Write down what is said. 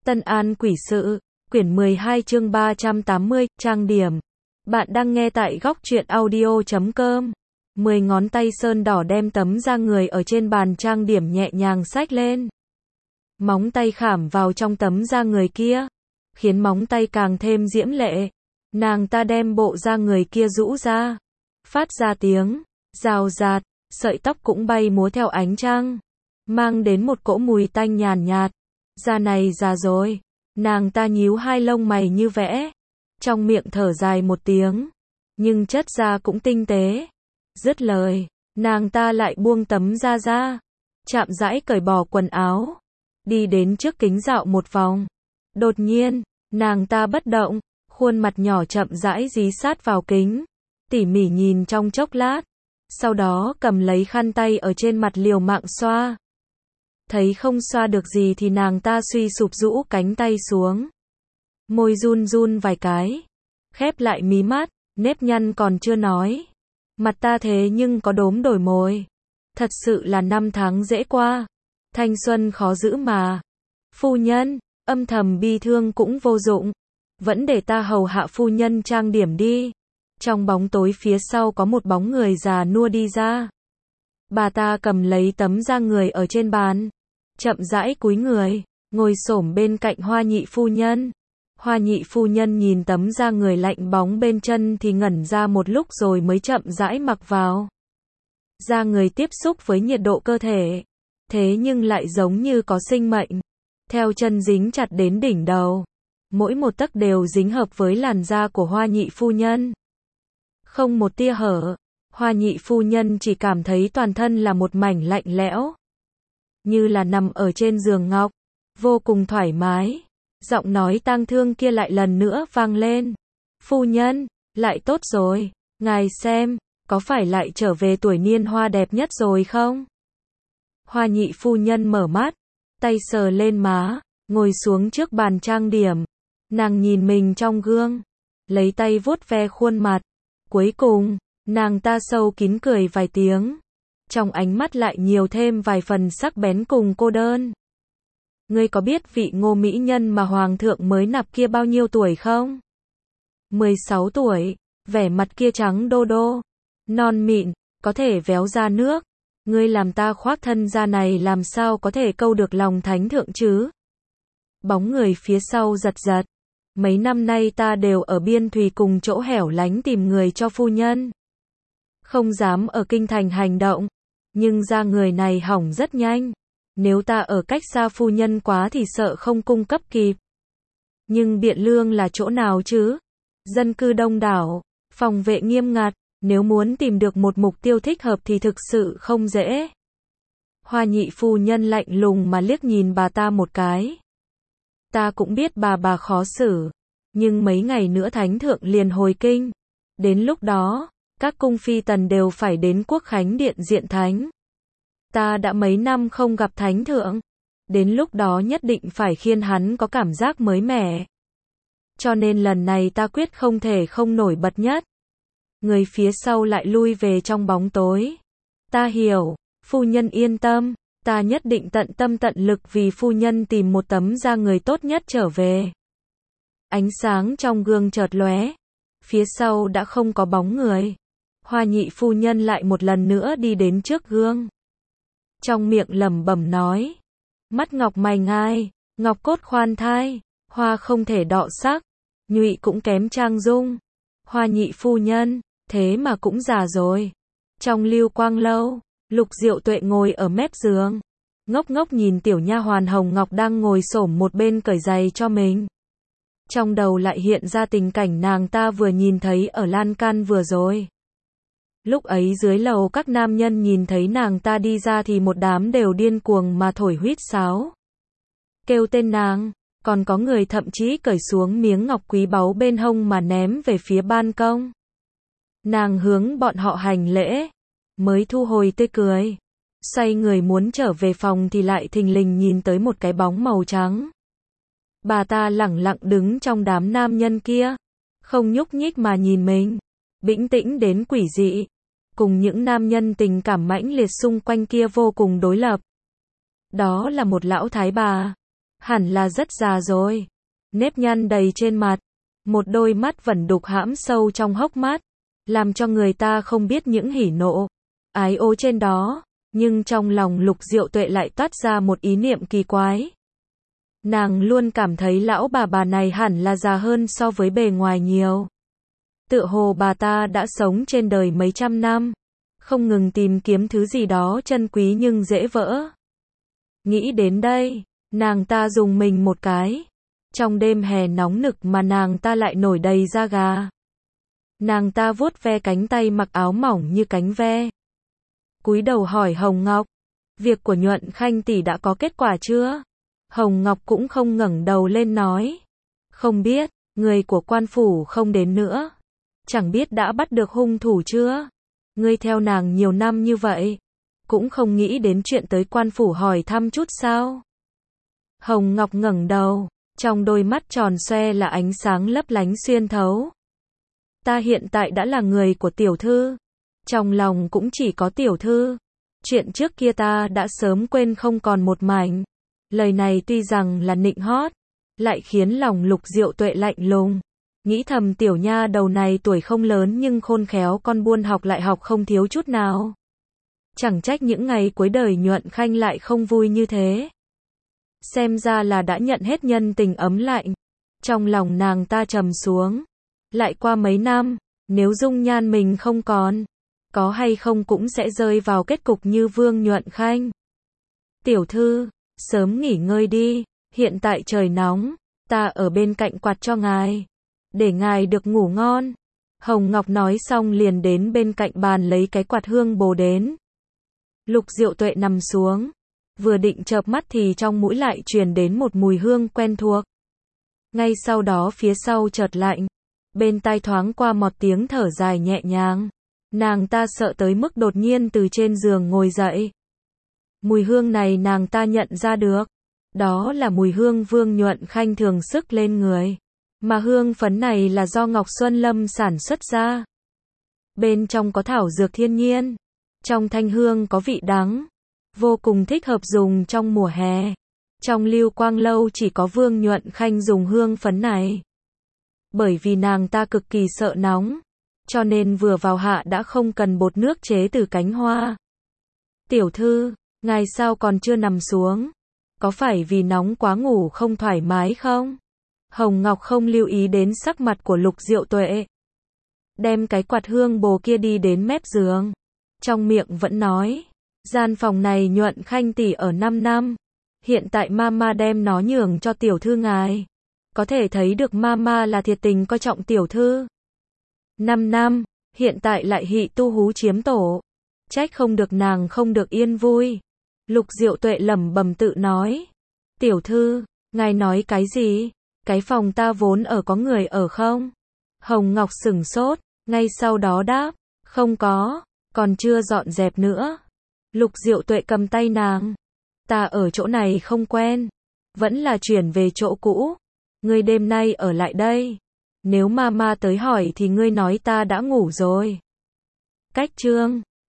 Tân An Quỷ Sự, quyển 12 chương 380, trang điểm. Bạn đang nghe tại góc truyện audio.com. 10 ngón tay sơn đỏ đem tấm da người ở trên bàn trang điểm nhẹ nhàng xách lên. Móng tay khảm vào trong tấm da người kia, khiến móng tay càng thêm diễm lệ. Nàng ta đem bộ da người kia rũ ra, phát ra tiếng rào rạt, sợi tóc cũng bay múa theo ánh trăng, mang đến một cỗ mùi tanh nhàn nhạt. Da này già rồi. Nàng ta nhíu hai lông mày như vẽ, trong miệng thở dài một tiếng, nhưng chất da cũng tinh tế. Dứt lời, nàng ta lại buông tấm da ra, chậm rãi cởi bỏ quần áo, đi đến trước kính dạo một vòng. Đột nhiên, nàng ta bất động, khuôn mặt nhỏ chậm rãi dí sát vào kính, tỉ mỉ nhìn trong chốc lát, sau đó cầm lấy khăn tay ở trên mặt liều mạng xoa. Thấy không xoa được gì thì nàng ta suy sụp rũ cánh tay xuống. Môi run run vài cái, khép lại mí mắt, nếp nhăn còn chưa nói. Mặt ta thế nhưng có đốm đổi mồi. Thật sự là năm tháng dễ qua. Thanh xuân khó giữ mà. Phu nhân, âm thầm bi thương cũng vô dụng. Vẫn để ta hầu hạ phu nhân trang điểm đi. Trong bóng tối phía sau có một bóng người già nua đi ra. Bà ta cầm lấy tấm da người ở trên bàn, chậm rãi cúi người, ngồi xổm bên cạnh Hoa nhị phu nhân. Hoa nhị phu nhân nhìn tấm da người lạnh bóng bên chân thì ngẩn ra một lúc rồi mới chậm rãi mặc vào. Da người tiếp xúc với nhiệt độ cơ thể, thế nhưng lại giống như có sinh mệnh. Theo chân dính chặt đến đỉnh đầu, mỗi một tấc đều dính hợp với làn da của Hoa nhị phu nhân. Không một tia hở, Hoa nhị phu nhân chỉ cảm thấy toàn thân là một mảnh lạnh lẽo, như là nằm ở trên giường ngọc, vô cùng thoải mái. Giọng nói tang thương kia lại lần nữa vang lên. Phu nhân, lại tốt rồi, ngài xem, có phải lại trở về tuổi niên hoa đẹp nhất rồi không? Hoa nhị phu nhân mở mắt, tay sờ lên má, ngồi xuống trước bàn trang điểm. Nàng nhìn mình trong gương, lấy tay vuốt ve khuôn mặt. Cuối cùng, nàng ta sâu kín cười vài tiếng. Trong ánh mắt lại nhiều thêm vài phần sắc bén cùng cô đơn. Ngươi có biết vị Ngô mỹ nhân mà hoàng thượng mới nạp kia bao nhiêu tuổi không? 16 tuổi, vẻ mặt kia trắng đô đô, non mịn, có thể véo ra nước. Ngươi làm ta khoác thân da này làm sao có thể câu được lòng thánh thượng chứ? Bóng người phía sau giật giật. Mấy năm nay ta đều ở biên thùy cùng chỗ hẻo lánh tìm người cho phu nhân. Không dám ở kinh thành hành động. Nhưng da người này hỏng rất nhanh. Nếu ta ở cách xa phu nhân quá thì sợ không cung cấp kịp. Nhưng Biện Lương là chỗ nào chứ? Dân cư đông đảo, phòng vệ nghiêm ngặt, nếu muốn tìm được một mục tiêu thích hợp thì thực sự không dễ. Hoa nhị phu nhân lạnh lùng mà liếc nhìn bà ta một cái. Ta cũng biết bà khó xử, nhưng mấy ngày nữa thánh thượng liền hồi kinh. Đến lúc đó, các cung phi tần đều phải đến quốc khánh điện diện thánh. Ta đã mấy năm không gặp thánh thượng, đến lúc đó nhất định phải khiến hắn có cảm giác mới mẻ. Cho nên lần này ta quyết không thể không nổi bật nhất. Người phía sau lại lui về trong bóng tối. Ta hiểu, phu nhân yên tâm, ta nhất định tận tâm tận lực vì phu nhân tìm một tấm da người tốt nhất trở về. Ánh sáng trong gương chợt lóe, phía sau đã không có bóng người. Hoa nhị phu nhân lại một lần nữa đi đến trước gương. Trong miệng lẩm bẩm nói, mắt ngọc mày ngai, ngọc cốt khoan thai, hoa không thể đọ sắc, nhụy cũng kém trang dung. Hoa nhị phu nhân, thế mà cũng già rồi. Trong Lưu Quang lâu, Lục Diệu Tuệ ngồi ở mép giường, ngốc ngốc nhìn tiểu nha hoàn Hồng Ngọc đang ngồi xổm một bên cởi giày cho mình. Trong đầu lại hiện ra tình cảnh nàng ta vừa nhìn thấy ở lan can vừa rồi. Lúc ấy dưới lầu các nam nhân nhìn thấy nàng ta đi ra thì một đám đều điên cuồng mà thổi huýt sáo, kêu tên nàng, còn có người thậm chí cởi xuống miếng ngọc quý báu bên hông mà ném về phía ban công. Nàng hướng bọn họ hành lễ, mới thu hồi tươi cười, xoay người muốn trở về phòng thì lại thình lình nhìn tới một cái bóng màu trắng. Bà ta lẳng lặng đứng trong đám nam nhân kia, không nhúc nhích mà nhìn mình, bĩnh tĩnh đến quỷ dị. Cùng những nam nhân tình cảm mãnh liệt xung quanh kia vô cùng đối lập. Đó là một lão thái bà. hẳn là rất già rồi. Nếp nhăn đầy trên mặt, một đôi mắt vẫn đục hãm sâu trong hốc mắt, làm cho người ta không biết những hỉ nộ, ái ố trên đó, nhưng trong lòng Lục Diệu Tuệ lại toát ra một ý niệm kỳ quái. Nàng luôn cảm thấy lão bà này hẳn là già hơn so với bề ngoài nhiều. Tựa hồ bà ta đã sống trên đời mấy trăm năm, không ngừng tìm kiếm thứ gì đó chân quý nhưng dễ vỡ. Nghĩ đến đây, nàng ta rùng mình một cái. Trong đêm hè nóng nực mà nàng ta lại nổi đầy da gà. Nàng ta vuốt ve cánh tay mặc áo mỏng như cánh ve. Cúi đầu hỏi Hồng Ngọc, việc của Nhuận Khanh tỷ đã có kết quả chưa? Hồng Ngọc cũng không ngẩng đầu lên nói, không biết, người của quan phủ không đến nữa. Chẳng biết đã bắt được hung thủ chưa? Ngươi theo nàng nhiều năm như vậy, cũng không nghĩ đến chuyện tới quan phủ hỏi thăm chút sao? Hồng Ngọc ngẩng đầu, trong đôi mắt tròn xoe là ánh sáng lấp lánh xuyên thấu. Ta hiện tại đã là người của tiểu thư, trong lòng cũng chỉ có tiểu thư. Chuyện trước kia ta đã sớm quên không còn một mảnh. Lời này tuy rằng là nịnh hót, lại khiến lòng Lục Diệu Tuệ lạnh lùng. Nghĩ thầm tiểu nha đầu này tuổi không lớn nhưng khôn khéo, con buôn học lại học không thiếu chút nào. Chẳng trách những ngày cuối đời Nhuận Khanh lại không vui như thế. Xem ra là đã nhận hết nhân tình ấm lạnh. Trong lòng nàng ta trầm xuống. Lại qua mấy năm, nếu dung nhan mình không còn, có hay không cũng sẽ rơi vào kết cục như Vương Nhuận Khanh. Tiểu thư, sớm nghỉ ngơi đi, hiện tại trời nóng, ta ở bên cạnh quạt cho ngài, để ngài được ngủ ngon. Hồng Ngọc nói xong liền đến bên cạnh bàn lấy cái quạt hương bồ đến. Lục Diệu Tuệ nằm xuống, vừa định chợp mắt thì trong mũi lại truyền đến một mùi hương quen thuộc. Ngay sau đó phía sau chợt lạnh, bên tai thoáng qua một tiếng thở dài nhẹ nhàng. Nàng ta sợ tới mức đột nhiên từ trên giường ngồi dậy. Mùi hương này nàng ta nhận ra được, đó là mùi hương Vương Nhuận Khanh thường sức lên người. Mà hương phấn này là do Ngọc Xuân Lâm sản xuất ra. Bên trong có thảo dược thiên nhiên, trong thanh hương có vị đắng, vô cùng thích hợp dùng trong mùa hè. Trong Lưu Quang Lâu chỉ có Vương Nhuận Khanh dùng hương phấn này. Bởi vì nàng ta cực kỳ sợ nóng, cho nên vừa vào hạ đã không cần bột nước chế từ cánh hoa. Tiểu thư, ngài sao còn chưa nằm xuống? Có phải vì nóng quá ngủ không thoải mái không? Hồng Ngọc không lưu ý đến sắc mặt của Lục Diệu Tuệ. Đem cái quạt hương bồ kia đi đến mép giường. Trong miệng vẫn nói, gian phòng này Nhuận Khanh tỷ ở 5 năm. Hiện tại mama đem nó nhường cho tiểu thư ngài. Có thể thấy được mama là thiệt tình coi trọng tiểu thư. 5 năm, hiện tại lại hị tu hú chiếm tổ. Trách không được nàng không được yên vui. Lục Diệu Tuệ lẩm bẩm tự nói. Tiểu thư, ngài nói cái gì? Cái phòng ta vốn ở có người ở không? Hồng Ngọc sửng sốt, ngay sau đó đáp, không có, còn chưa dọn dẹp nữa. Lục Diệu Tuệ cầm tay nàng. Ta ở chỗ này không quen, vẫn là chuyển về chỗ cũ. Ngươi đêm nay ở lại đây. Nếu mama tới hỏi thì ngươi nói ta đã ngủ rồi. Cách chương